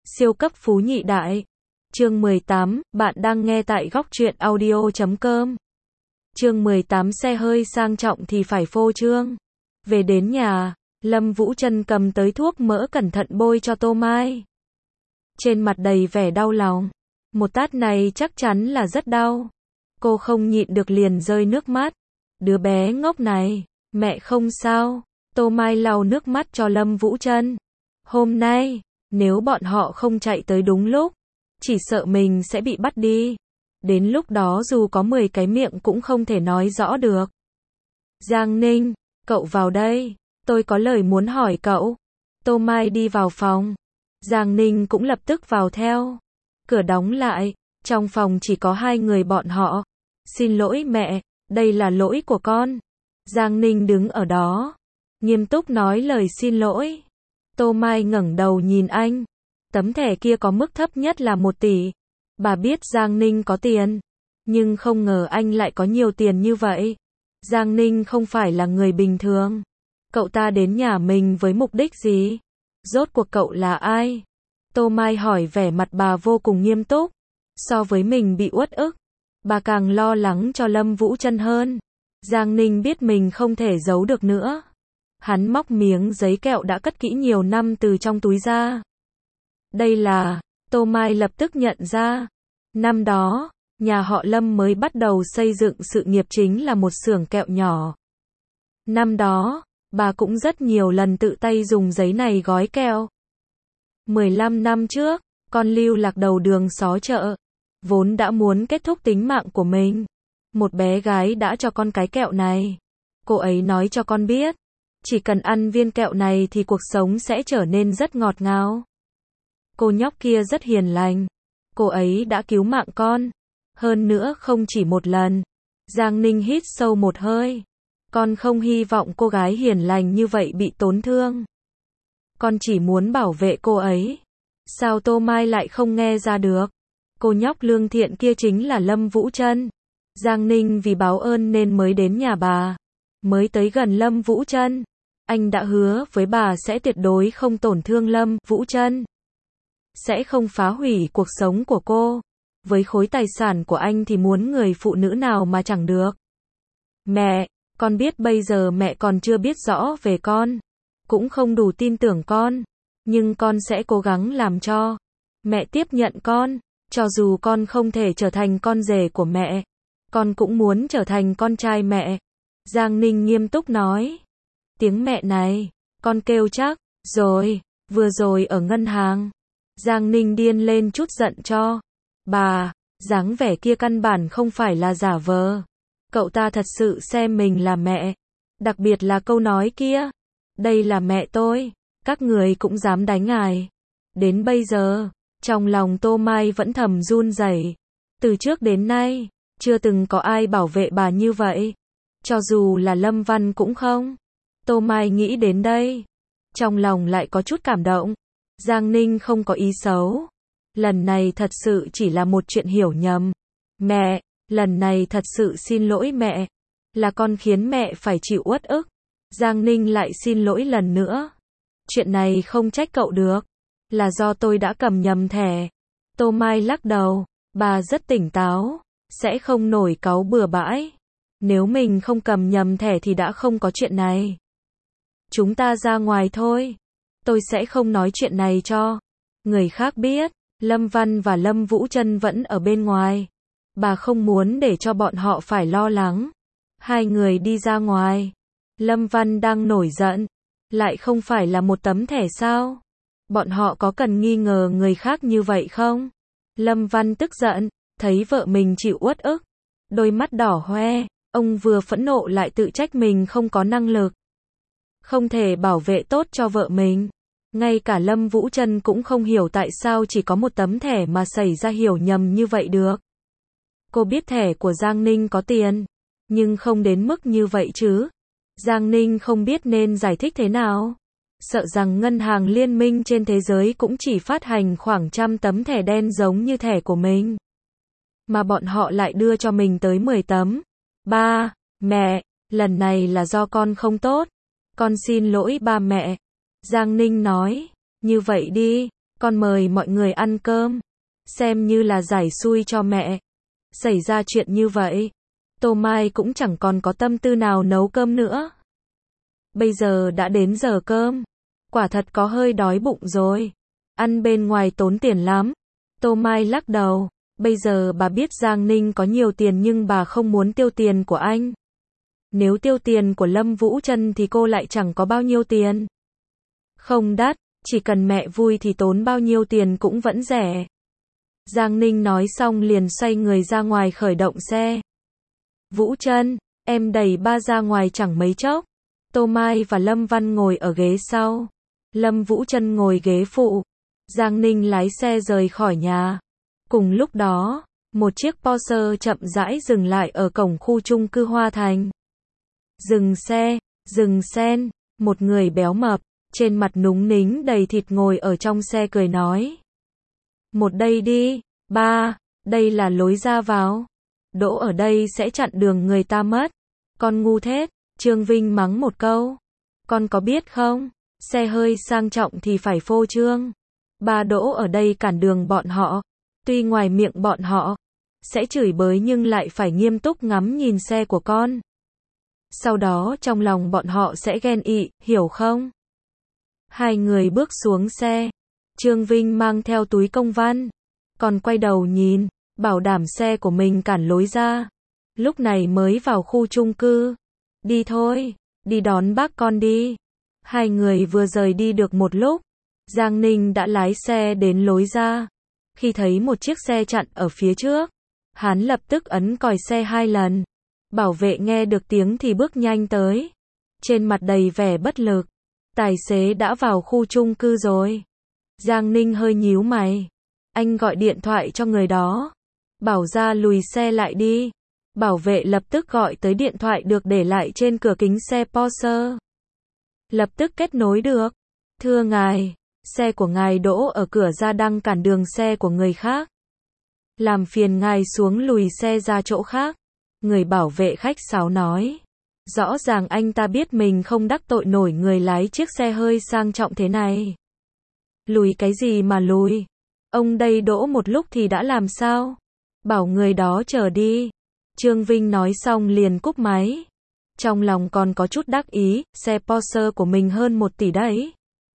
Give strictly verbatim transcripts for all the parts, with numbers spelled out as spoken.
Siêu cấp phú nhị đại. Chương mười tám, bạn đang nghe tại góc truyện audio chấm com. Chương mười tám, xe hơi sang trọng thì phải phô trương. Về đến nhà, Lâm Vũ Trân cầm tới thuốc mỡ cẩn thận bôi cho Tô Mai. Trên mặt đầy vẻ đau lòng. Một tát này chắc chắn là rất đau. Cô không nhịn được liền rơi nước mắt. Đứa bé ngốc này, mẹ không sao. Tô Mai lau nước mắt cho Lâm Vũ Trân. Hôm nay, nếu bọn họ không chạy tới đúng lúc, chỉ sợ mình sẽ bị bắt đi. Đến lúc đó dù có mười cái miệng cũng không thể nói rõ được. Giang Ninh, cậu vào đây, tôi có lời muốn hỏi cậu. Tô Mai đi vào phòng. Giang Ninh cũng lập tức vào theo. Cửa đóng lại, trong phòng chỉ có hai người bọn họ. Xin lỗi mẹ, đây là lỗi của con. Giang Ninh đứng ở đó, nghiêm túc nói lời xin lỗi. Tô Mai ngẩng đầu nhìn anh. Tấm thẻ kia có mức thấp nhất là một tỷ. Bà biết Giang Ninh có tiền, nhưng không ngờ anh lại có nhiều tiền như vậy. Giang Ninh không phải là người bình thường. Cậu ta đến nhà mình với mục đích gì? Rốt cuộc cậu là ai? Tô Mai hỏi, vẻ mặt bà vô cùng nghiêm túc. So với mình bị uất ức, bà càng lo lắng cho Lâm Vũ Trân hơn. Giang Ninh biết mình không thể giấu được nữa. Hắn móc miếng giấy kẹo đã cất kỹ nhiều năm từ trong túi ra. Đây là, Tô Mai lập tức nhận ra. Năm đó, nhà họ Lâm mới bắt đầu xây dựng sự nghiệp chính là một xưởng kẹo nhỏ. Năm đó, bà cũng rất nhiều lần tự tay dùng giấy này gói kẹo. mười lăm năm trước, con lưu lạc đầu đường xó chợ, vốn đã muốn kết thúc tính mạng của mình. Một bé gái đã cho con cái kẹo này. Cô ấy nói cho con biết, chỉ cần ăn viên kẹo này thì cuộc sống sẽ trở nên rất ngọt ngào. Cô nhóc kia rất hiền lành. Cô ấy đã cứu mạng con. Hơn nữa không chỉ một lần. Giang Ninh hít sâu một hơi. Con không hy vọng cô gái hiền lành như vậy bị tổn thương. Con chỉ muốn bảo vệ cô ấy. Sao Tô Mai lại không nghe ra được? Cô nhóc lương thiện kia chính là Lâm Vũ Trân. Giang Ninh vì báo ơn nên mới đến nhà bà. Mới tới gần Lâm Vũ Trân. Anh đã hứa với bà sẽ tuyệt đối không tổn thương Lâm Vũ Trân. Sẽ không phá hủy cuộc sống của cô. Với khối tài sản của anh thì muốn người phụ nữ nào mà chẳng được. Mẹ, con biết bây giờ mẹ còn chưa biết rõ về con. Cũng không đủ tin tưởng con. Nhưng con sẽ cố gắng làm cho mẹ tiếp nhận con. Cho dù con không thể trở thành con rể của mẹ, con cũng muốn trở thành con trai mẹ. Giang Ninh nghiêm túc nói. Tiếng mẹ này, con kêu chắc. Rồi, vừa rồi ở ngân hàng, Giang Ninh điên lên chút giận cho. Bà, dáng vẻ kia căn bản không phải là giả vờ. Cậu ta thật sự xem mình là mẹ. Đặc biệt là câu nói kia. Đây là mẹ tôi. Các người cũng dám đánh ngài. Đến bây giờ, trong lòng Tô Mai vẫn thầm run rẩy. Từ trước đến nay, chưa từng có ai bảo vệ bà như vậy. Cho dù là Lâm Văn cũng không. Tô Mai nghĩ đến đây. Trong lòng lại có chút cảm động. Giang Ninh không có ý xấu. Lần này thật sự chỉ là một chuyện hiểu nhầm. Mẹ, lần này thật sự xin lỗi mẹ. Là con khiến mẹ phải chịu uất ức. Giang Ninh lại xin lỗi lần nữa. Chuyện này không trách cậu được. Là do tôi đã cầm nhầm thẻ. Tô Mai lắc đầu. Bà rất tỉnh táo. Sẽ không nổi cáu bừa bãi. Nếu mình không cầm nhầm thẻ thì đã không có chuyện này. Chúng ta ra ngoài thôi. Tôi sẽ không nói chuyện này cho người khác biết. Lâm Văn và Lâm Vũ Trân vẫn ở bên ngoài. Bà không muốn để cho bọn họ phải lo lắng. Hai người đi ra ngoài. Lâm Văn đang nổi giận. Lại không phải là một tấm thẻ sao? Bọn họ có cần nghi ngờ người khác như vậy không? Lâm Văn tức giận, thấy vợ mình chịu uất ức. Đôi mắt đỏ hoe. Ông vừa phẫn nộ lại tự trách mình không có năng lực. Không thể bảo vệ tốt cho vợ mình. Ngay cả Lâm Vũ Trân cũng không hiểu tại sao chỉ có một tấm thẻ mà xảy ra hiểu nhầm như vậy được. Cô biết thẻ của Giang Ninh có tiền, nhưng không đến mức như vậy chứ. Giang Ninh không biết nên giải thích thế nào. Sợ rằng ngân hàng liên minh trên thế giới cũng chỉ phát hành khoảng trăm tấm thẻ đen giống như thẻ của mình. Mà bọn họ lại đưa cho mình tới mười tấm. Ba, mẹ, lần này là do con không tốt. Con xin lỗi ba mẹ. Giang Ninh nói, như vậy đi, con mời mọi người ăn cơm. Xem như là giải xui cho mẹ. Xảy ra chuyện như vậy, Tô Mai cũng chẳng còn có tâm tư nào nấu cơm nữa. Bây giờ đã đến giờ cơm. Quả thật có hơi đói bụng rồi. Ăn bên ngoài tốn tiền lắm. Tô Mai lắc đầu. Bây giờ bà biết Giang Ninh có nhiều tiền nhưng bà không muốn tiêu tiền của anh. Nếu tiêu tiền của Lâm Vũ Trân thì cô lại chẳng có bao nhiêu tiền. Không đắt, chỉ cần mẹ vui thì tốn bao nhiêu tiền cũng vẫn rẻ. Giang Ninh nói xong liền xoay người ra ngoài khởi động xe. Vũ Trân, em đẩy ba ra ngoài chẳng mấy chốc. Tô Mai và Lâm Văn ngồi ở ghế sau. Lâm Vũ Trân ngồi ghế phụ. Giang Ninh lái xe rời khỏi nhà. Cùng lúc đó, một chiếc Porsche chậm rãi dừng lại ở cổng khu chung cư Hoa Thành. Dừng xe, dừng sen, một người béo mập, trên mặt núng nính đầy thịt ngồi ở trong xe cười nói. Một đây đi, ba, đây là lối ra vào. Đỗ ở đây sẽ chặn đường người ta mất. Con ngu thết, Trương Vinh mắng một câu. Con có biết không, xe hơi sang trọng thì phải phô trương. Ba đỗ ở đây cản đường bọn họ. Tuy ngoài miệng bọn họ sẽ chửi bới nhưng lại phải nghiêm túc ngắm nhìn xe của con. Sau đó trong lòng bọn họ sẽ ghen ị, hiểu không? Hai người bước xuống xe. Trương Vinh mang theo túi công văn. Còn quay đầu nhìn, bảo đảm xe của mình cản lối ra. Lúc này mới vào khu chung cư. Đi thôi, đi đón bác con đi. Hai người vừa rời đi được một lúc. Giang Ninh đã lái xe đến lối ra. Khi thấy một chiếc xe chặn ở phía trước, hắn lập tức ấn còi xe hai lần. Bảo vệ nghe được tiếng thì bước nhanh tới. Trên mặt đầy vẻ bất lực. Tài xế đã vào khu chung cư rồi. Giang Ninh hơi nhíu mày. Anh gọi điện thoại cho người đó. Bảo ra lùi xe lại đi. Bảo vệ lập tức gọi tới điện thoại được để lại trên cửa kính xe Porsche. Lập tức kết nối được. Thưa ngài, xe của ngài đỗ ở cửa ra đang cản đường xe của người khác. Làm phiền ngài xuống lùi xe ra chỗ khác. Người bảo vệ khách sáo nói. Rõ ràng anh ta biết mình không đắc tội nổi người lái chiếc xe hơi sang trọng thế này. Lùi cái gì mà lùi? Ông đây đỗ một lúc thì đã làm sao? Bảo người đó chờ đi. Trương Vinh nói xong liền cúp máy. Trong lòng còn có chút đắc ý, xe Porsche của mình hơn một tỷ đấy.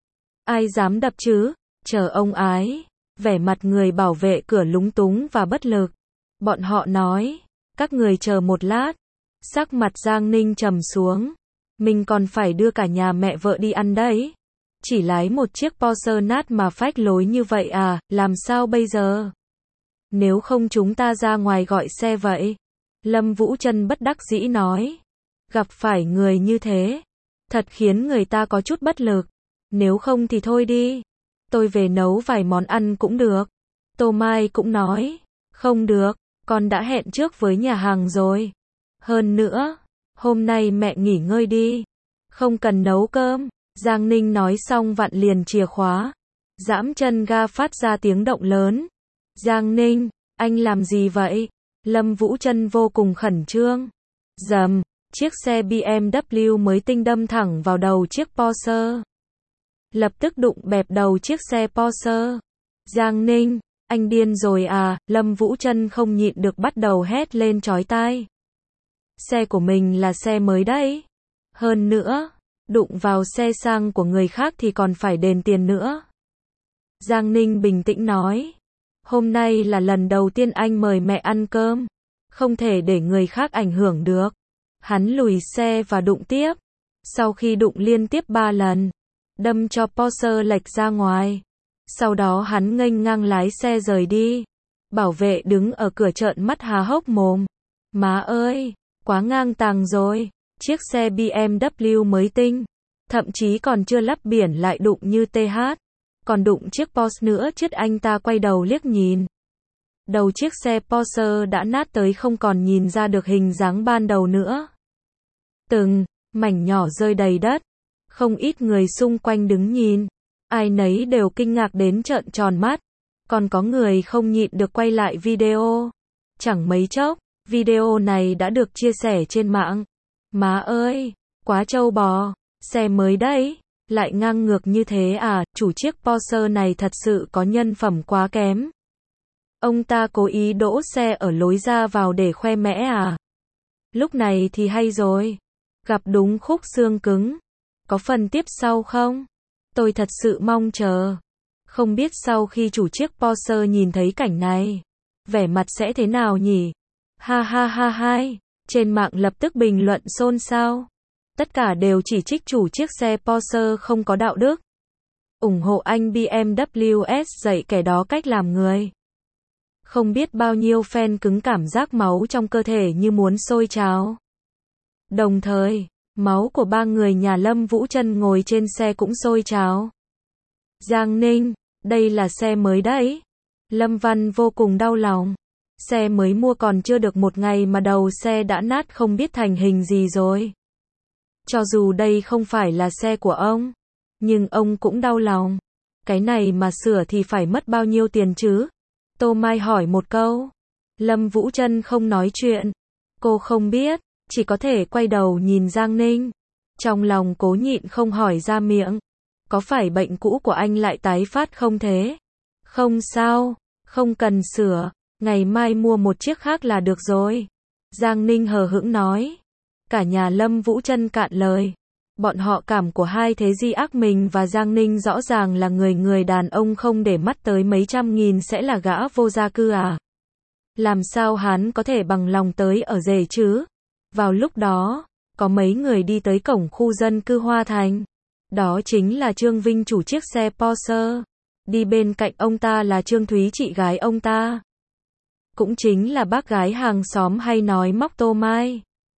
Ai dám đập chứ? Chờ ông ái. Vẻ mặt người bảo vệ cửa lúng túng và bất lực. Bọn họ nói. Các người chờ một lát. Sắc mặt Giang Ninh trầm xuống. Mình còn phải đưa cả nhà mẹ vợ đi ăn đấy. Chỉ lái một chiếc Porsche nát mà phách lối như vậy à, làm sao bây giờ? Nếu không chúng ta ra ngoài gọi xe vậy. Lâm Vũ Trân bất đắc dĩ nói. Gặp phải người như thế, thật khiến người ta có chút bất lực. Nếu không thì thôi đi. Tôi về nấu vài món ăn cũng được. Tô Mai cũng nói. Không được, con đã hẹn trước với nhà hàng rồi. Hơn nữa, hôm nay mẹ nghỉ ngơi đi. Không cần nấu cơm. Giang Ninh nói xong vặn liền chìa khóa. Giẫm chân ga phát ra tiếng động lớn. Giang Ninh, anh làm gì vậy? Lâm Vũ Trân vô cùng khẩn trương. Dầm, chiếc xe bê em vê mới tinh đâm thẳng vào đầu chiếc Porsche. Lập tức đụng bẹp đầu chiếc xe Porsche. Giang Ninh, anh điên rồi à? Lâm Vũ Trân không nhịn được bắt đầu hét lên chói tai. Xe của mình là xe mới đấy. Hơn nữa, đụng vào xe sang của người khác thì còn phải đền tiền nữa. Giang Ninh bình tĩnh nói. Hôm nay là lần đầu tiên anh mời mẹ ăn cơm. Không thể để người khác ảnh hưởng được. Hắn lùi xe và đụng tiếp. Sau khi đụng liên tiếp ba lần, đâm cho Porsche lệch ra ngoài. Sau đó hắn nghênh ngang lái xe rời đi. Bảo vệ đứng ở cửa trợn mắt há hốc mồm. Má ơi, quá ngang tàng rồi. Chiếc xe bê em vê mới tinh, thậm chí còn chưa lắp biển lại đụng như tê hát. Còn đụng chiếc Porsche nữa chứ. Anh ta quay đầu liếc nhìn. Đầu chiếc xe Porsche đã nát tới không còn nhìn ra được hình dáng ban đầu nữa. Từng mảnh nhỏ rơi đầy đất. Không ít người xung quanh đứng nhìn. Ai nấy đều kinh ngạc đến trợn tròn mắt. Còn có người không nhịn được quay lại video. Chẳng mấy chốc, video này đã được chia sẻ trên mạng. Má ơi, quá trâu bò, xe mới đấy. Lại ngang ngược như thế à, chủ chiếc Porsche này thật sự có nhân phẩm quá kém. Ông ta cố ý đỗ xe ở lối ra vào để khoe mẽ à? Lúc này thì hay rồi. Gặp đúng khúc xương cứng. Có phần tiếp sau không? Tôi thật sự mong chờ. Không biết sau khi chủ chiếc Porsche nhìn thấy cảnh này, vẻ mặt sẽ thế nào nhỉ? Ha ha ha hai. Trên mạng lập tức bình luận xôn xao. Tất cả đều chỉ trích chủ chiếc xe Porsche không có đạo đức. Ủng hộ anh bê em vê ét dạy kẻ đó cách làm người. Không biết bao nhiêu fan cứng cảm giác máu trong cơ thể như muốn sôi trào. Đồng thời, máu của ba người nhà Lâm Vũ Trân ngồi trên xe cũng sôi trào. Giang Ninh, đây là xe mới đấy. Lâm Văn vô cùng đau lòng. Xe mới mua còn chưa được một ngày mà đầu xe đã nát không biết thành hình gì rồi. Cho dù đây không phải là xe của ông, nhưng ông cũng đau lòng. Cái này mà sửa thì phải mất bao nhiêu tiền chứ? Tô Mai hỏi một câu. Lâm Vũ Trân không nói chuyện. Cô không biết, chỉ có thể quay đầu nhìn Giang Ninh. Trong lòng cố nhịn không hỏi ra miệng. Có phải bệnh cũ của anh lại tái phát không thế? Không sao, không cần sửa, ngày mai mua một chiếc khác là được rồi. Giang Ninh hờ hững nói. Cả nhà Lâm Vũ Trân cạn lời. Bọn họ cảm của hai thế Di Ác Mình và Giang Ninh rõ ràng là người người đàn ông không để mắt tới mấy trăm nghìn sẽ là gã vô gia cư à? Làm sao hắn có thể bằng lòng tới ở rể chứ? Vào lúc đó, có mấy người đi tới cổng khu dân cư Hoa Thành. Đó chính là Trương Vinh chủ chiếc xe Porsche. Đi bên cạnh ông ta là Trương Thúy chị gái ông ta. Cũng chính là bác gái hàng xóm hay nói móc Tô Mai.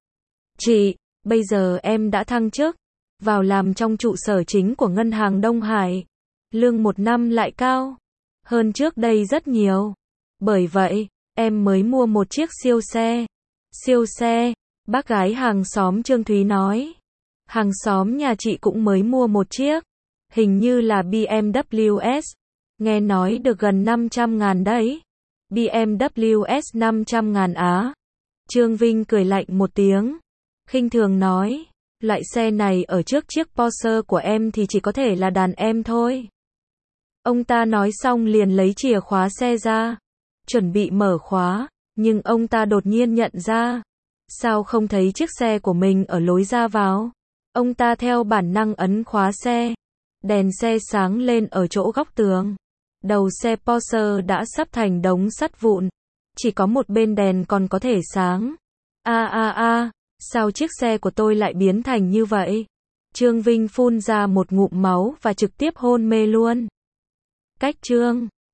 Chị, bây giờ em đã thăng chức, vào làm trong trụ sở chính của ngân hàng Đông Hải. Lương một năm lại cao hơn trước đây rất nhiều. Bởi vậy, em mới mua một chiếc siêu xe. Siêu xe, bác gái hàng xóm Trương Thúy nói. Hàng xóm nhà chị cũng mới mua một chiếc. Hình như là bê em vê ét. Nghe nói được gần năm trăm ngàn đấy. bê em vê ét năm trăm ngàn á. Trương Vinh cười lạnh một tiếng. Khinh thường nói. Loại xe này ở trước chiếc Porsche của em thì chỉ có thể là đàn em thôi. Ông ta nói xong liền lấy chìa khóa xe ra. Chuẩn bị mở khóa. Nhưng ông ta đột nhiên nhận ra. Sao không thấy chiếc xe của mình ở lối ra vào? Ông ta theo bản năng ấn khóa xe. Đèn xe sáng lên ở chỗ góc tường. Đầu xe Porsche đã sắp thành đống sắt vụn. Chỉ có một bên đèn còn có thể sáng. A a a, sao chiếc xe của tôi lại biến thành như vậy? Trương Vinh phun ra một ngụm máu và trực tiếp hôn mê luôn. Cách Trương